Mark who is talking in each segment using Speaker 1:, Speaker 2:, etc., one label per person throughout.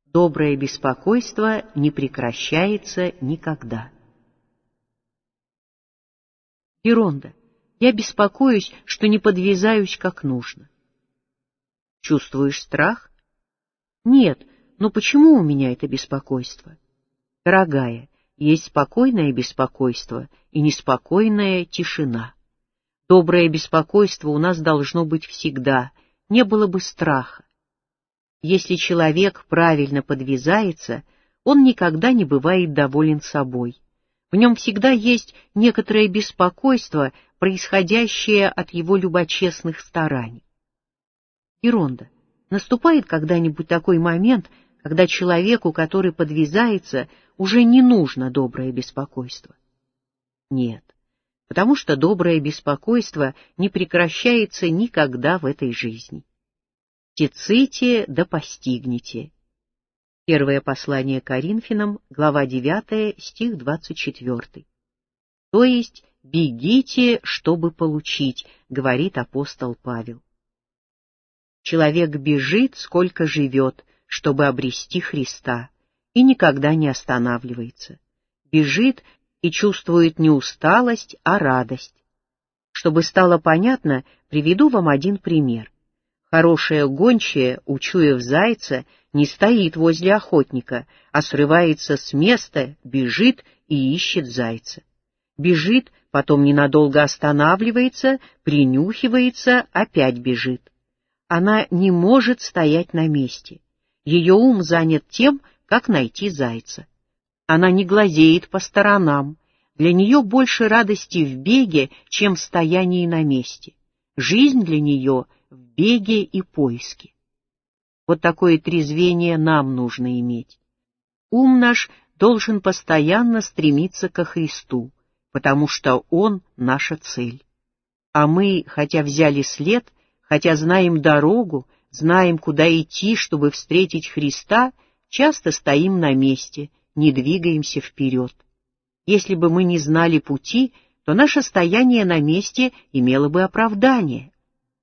Speaker 1: Доброе беспокойство не прекращается никогда. Еронда, я беспокоюсь, что не подвязаюсь как нужно. Чувствуешь страх? Нет, но почему у меня это беспокойство? Дорогая, есть спокойное беспокойство и неспокойная тишина. Доброе беспокойство у нас должно быть всегда, не было бы страха. Если человек правильно подвязается, он никогда не бывает доволен собой. В нем всегда есть некоторое беспокойство, происходящее от его любочестных стараний. Еронда, наступает когда-нибудь такой момент, когда человеку, который подвязается, уже не нужно доброе беспокойство? Нет, потому что доброе беспокойство не прекращается никогда в этой жизни. «Тиците да постигнете». Первое послание Коринфянам, глава 9, стих 24. То есть «бегите, чтобы получить», говорит апостол Павел. Человек бежит, сколько живет, чтобы обрести Христа, и никогда не останавливается. Бежит и чувствует не усталость, а радость. Чтобы стало понятно, приведу вам один пример. Хорошая гончая, учуяв зайца, не стоит возле охотника, а срывается с места, бежит и ищет зайца. Бежит, потом ненадолго останавливается, принюхивается, опять бежит. Она не может стоять на месте. Ее ум занят тем, как найти зайца. Она не глазеет по сторонам. Для нее больше радости в беге, чем в стоянии на месте. Жизнь для нее в беге и поиске. Вот такое трезвение нам нужно иметь. Ум наш должен постоянно стремиться ко Христу, потому что Он — наша цель. А мы, хотя взяли след, хотя знаем дорогу, знаем, куда идти, чтобы встретить Христа, часто стоим на месте, не двигаемся вперед. Если бы мы не знали пути, то наше стояние на месте имело бы оправдание.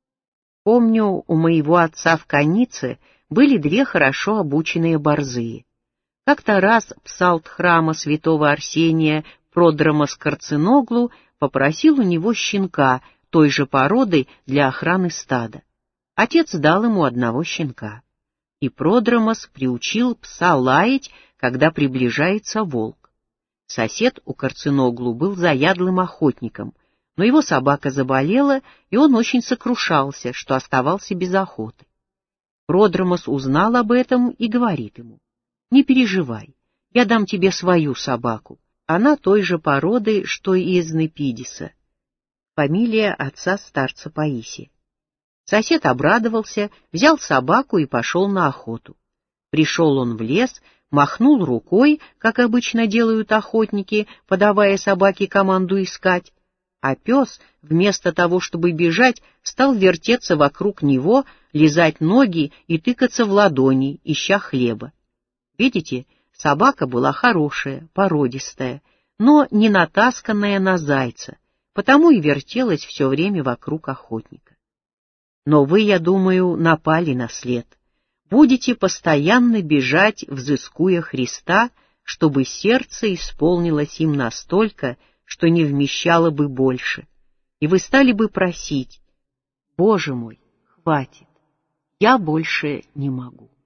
Speaker 1: Помню, у моего отца в Канице были две хорошо обученные борзые. Как-то раз псалт храма святого Арсения Продромос Карциноглу попросил у него щенка той же породы для охраны стада. Отец дал ему одного щенка. И Продромос приучил пса лаять, когда приближается волк. Сосед у Карциноглу был заядлым охотником, но его собака заболела, и он очень сокрушался, что оставался без охоты. Продромос узнал об этом и говорит ему: «Не переживай, я дам тебе свою собаку, она той же породы, что и из Непидиса». Фамилия отца старца Паисия. Сосед обрадовался, взял собаку и пошел на охоту. Пришел он в лес, махнул рукой, как обычно делают охотники, подавая собаке команду искать, а пес, вместо того, чтобы бежать, стал вертеться вокруг него, лизать ноги и тыкаться в ладони, ища хлеба. Видите, собака была хорошая, породистая, но не натасканная на зайца, потому и вертелась все время вокруг охотника. Но вы, я думаю, напали на след. Будете постоянно бежать, взыскуя Христа, чтобы сердце исполнилось им настолько, что не вмещало бы больше, и вы стали бы просить: «Боже мой, хватит, я больше не могу».